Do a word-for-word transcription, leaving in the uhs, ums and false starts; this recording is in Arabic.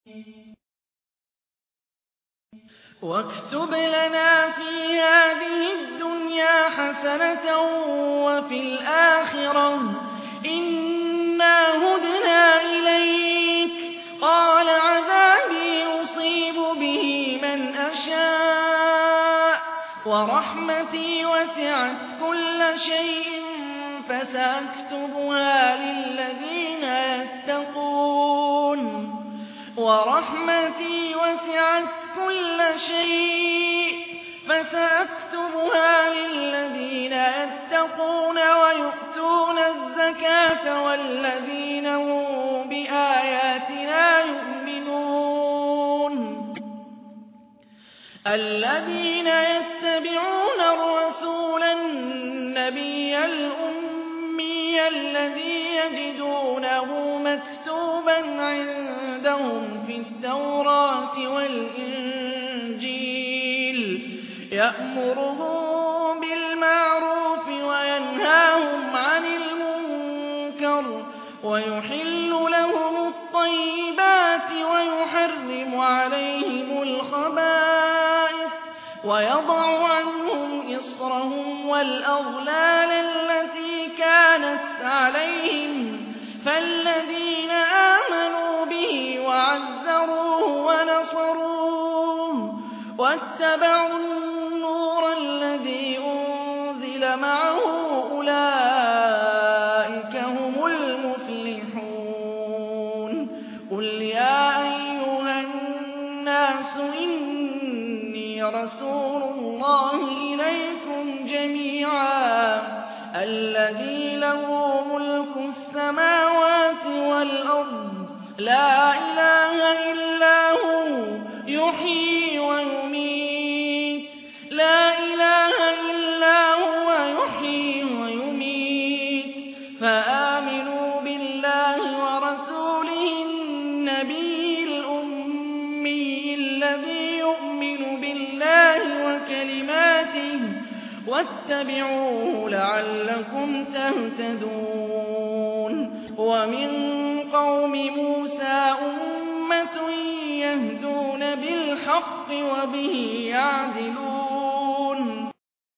واكتب لنا في هذه الدنيا حسنة وفي الآخرة إنا هدنا إليك قال عذابي أصيب به من أشاء ورحمتي وسعت كل شيء فسأكتبها للذين يتقون ورحمتي وسعت كل شيء فسأكتبها للذين يتقون ويؤتون الزكاة والذين هم بآياتنا يؤمنون الذين يتبعون الرسول النبي الأمي الذي يجدونه مكتوبا عندهم في التوراة والإنجيل يأمرهم بالمعروف وينهاهم عن المنكر ويحل لهم الطيبات ويحرم عليهم الخبائث ويضع عنهم إصرهم والأغلال التي كانت عليهم فالذين آمنوا به وعزروه ونصروه واتبعوا النور الذي أنزل معه أولئك هم المفلحون قل يا أيها الناس إني رسول الله إليكم جميعا الذي له ملك السماوات والأرض لا إله إلا هو يحيي ويميت لا إله إلا هو يحيي ويميت فآمنوا بالله ورسوله النبي الأمي الذي يؤمن بالله وكلماته واتبعوه لعلكم تهتدون ومن قوم موسى أمة يهدون بالحق وبه يعدلون